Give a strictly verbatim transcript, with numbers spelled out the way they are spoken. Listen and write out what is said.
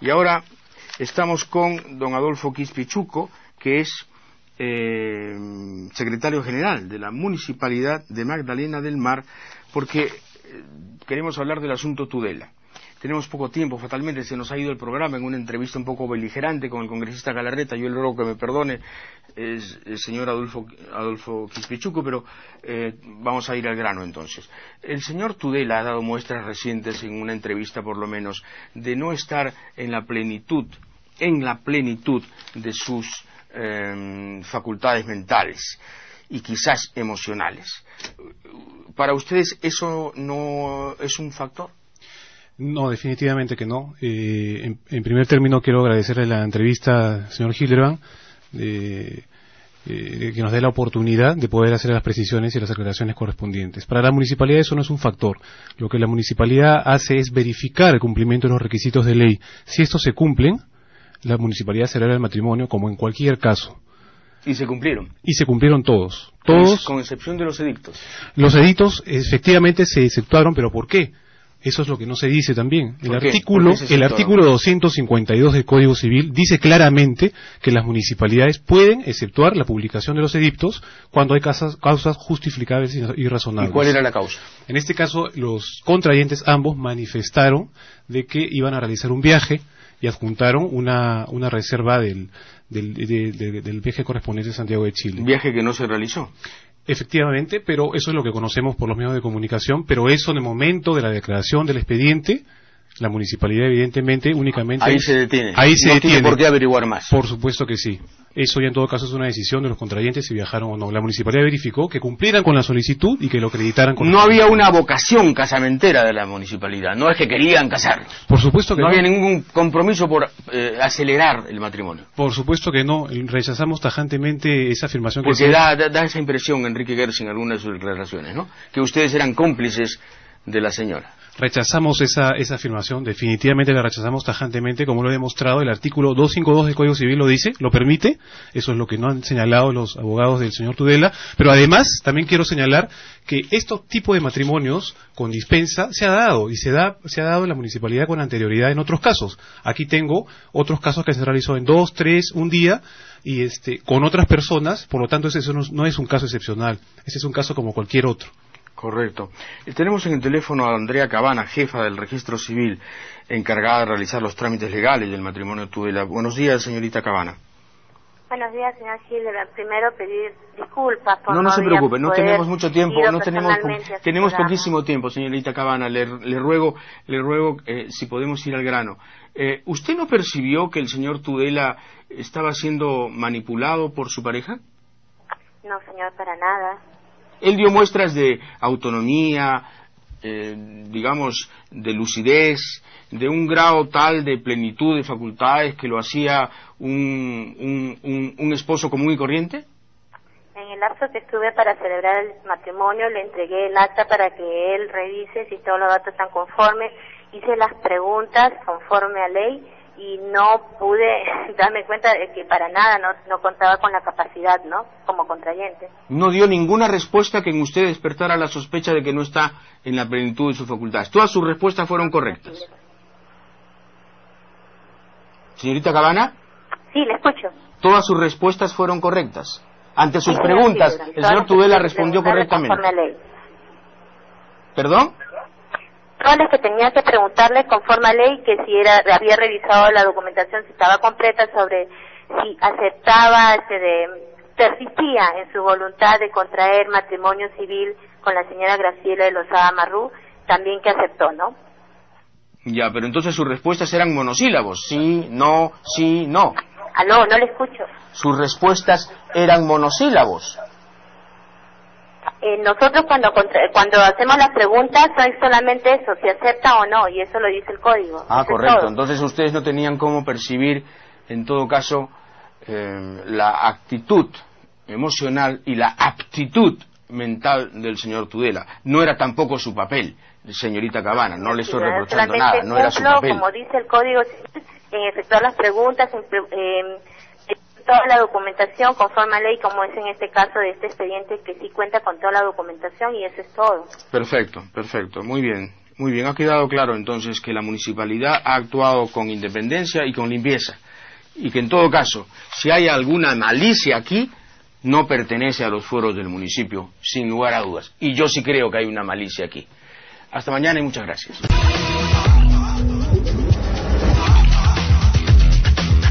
Y ahora estamos con don Adolfo Quispe-Chuco, que es eh, secretario general de la Municipalidad de Magdalena del Mar, porque eh, queremos hablar del asunto Tudela. Tenemos poco tiempo, fatalmente se nos ha ido el programa en una entrevista un poco beligerante con el congresista Galarreta. Yo le ruego que me perdone, es, el señor Adolfo, Adolfo Quispe-Chuco, pero eh, vamos a ir al grano entonces. El señor Tudela ha dado muestras recientes, en una entrevista por lo menos, de no estar en la plenitud, en la plenitud de sus eh, facultades mentales y quizás emocionales. ¿Para ustedes eso no es un factor? No, definitivamente que no. Eh, en, en primer término quiero agradecerle la entrevista al señor Hildebrand, de, eh, que nos dé la oportunidad de poder hacer las precisiones y las aclaraciones correspondientes. Para la municipalidad eso no es un factor. Lo que la municipalidad hace es verificar el cumplimiento de los requisitos de ley. Si estos se cumplen, la municipalidad celebra el matrimonio como en cualquier caso. ¿Y se cumplieron? Y se cumplieron todos. Todos. Con excepción de los edictos. Los edictos efectivamente se exceptuaron, pero ¿por qué? Eso es lo que no se dice también. El artículo, el artículo doscientos cincuenta y dos del Código Civil dice claramente que las municipalidades pueden exceptuar la publicación de los edictos cuando hay causas, causas justificables y razonables. ¿Y cuál era la causa? En este caso, los contrayentes ambos manifestaron de que iban a realizar un viaje y adjuntaron una, una reserva del, del, de, de, del viaje correspondiente a Santiago de Chile. ¿Un viaje que no se realizó? Efectivamente, pero eso es lo que conocemos por los medios de comunicación, pero eso en el momento de la declaración del expediente, la municipalidad evidentemente únicamente... Ahí se detiene. Ahí se no detiene. Tiene por qué averiguar más. Por supuesto que sí. Eso ya en todo caso es una decisión de los contrayentes si viajaron o no. La municipalidad verificó que cumplieran con la solicitud y que lo acreditaran con... No había una vocación casamentera de la municipalidad, no es que querían casarlos. Por supuesto que no. No había ningún compromiso por eh, acelerar el matrimonio. Por supuesto que no. Rechazamos tajantemente esa afirmación. Porque que da, da, da esa impresión, Enrique Gersh, en algunas de sus declaraciones, ¿no? Que ustedes eran cómplices de la señora. Rechazamos esa, esa afirmación, definitivamente la rechazamos tajantemente, como lo he demostrado. El artículo doscientos cincuenta y dos del Código Civil lo dice, lo permite, eso es lo que no han señalado los abogados del señor Tudela, pero además también quiero señalar que estos tipos de matrimonios con dispensa se ha dado, y se da se ha dado en la municipalidad con anterioridad en otros casos. Aquí tengo otros casos que se realizó en dos, tres, un día, y este con otras personas, por lo tanto ese no, no es un caso excepcional, ese es un caso como cualquier otro. Correcto. Tenemos en el teléfono a Andrea Cabana, jefa del Registro Civil, encargada de realizar los trámites legales del matrimonio Tudela. Buenos días, señorita Cabana. Buenos días, señor Hildebrand. Primero pedir disculpas por no... No, no se preocupe, no tenemos mucho tiempo, no tenemos tenemos programa. poquísimo tiempo, señorita Cabana. Le, le ruego, le ruego eh, si podemos ir al grano. Eh, ¿Usted no percibió que el señor Tudela estaba siendo manipulado por su pareja? No, señor, para nada. Él dio muestras de autonomía, eh, digamos, de lucidez, de un grado tal de plenitud de facultades que lo hacía un, un, un, un esposo común y corriente. En el lapso que estuve para celebrar el matrimonio, le entregué el acta para que él revise si todos los datos están conformes, hice las preguntas conforme a ley y no pude darme cuenta de que para nada no, no contaba con la capacidad, ¿no?, como contrayente. No dio ninguna respuesta que en usted despertara la sospecha de que no está en la plenitud de sus facultades. Todas sus respuestas fueron correctas. Señorita Cabana. Sí, le escucho. Todas sus respuestas fueron correctas. Ante sus sí, preguntas, sí, el señor Tudela respondió correctamente. Conforme a ley. ¿Perdón? Todas las que tenía que preguntarle conforme a ley, que si era había revisado la documentación, si estaba completa, sobre si aceptaba, se de, persistía en su voluntad de contraer matrimonio civil con la señora Graciela de Lozada Marrú, también que aceptó, ¿no? Ya, pero entonces sus respuestas eran monosílabos, sí, no, sí, no. Aló, no le escucho. Sus respuestas eran monosílabos. Eh, nosotros cuando cuando hacemos las preguntas son solamente eso, si acepta o no, y eso lo dice el código. Ah, correcto. Entonces ustedes no tenían cómo percibir, en todo caso, eh, la actitud emocional y la aptitud mental del señor Tudela. No era tampoco su papel, señorita Cabana, no le estoy reprochando nada, no era su papel. Como dice el código, en efectuar las preguntas, en, eh, toda la documentación conforme a ley, como es en este caso de este expediente, que sí cuenta con toda la documentación, y eso es todo. Perfecto, perfecto, muy bien, Muy bien, ha quedado claro entonces que la municipalidad ha actuado con independencia y con limpieza, y que en todo caso, si hay alguna malicia aquí, no pertenece a los fueros del municipio, sin lugar a dudas. Y yo sí creo que hay una malicia aquí. Hasta mañana y muchas gracias.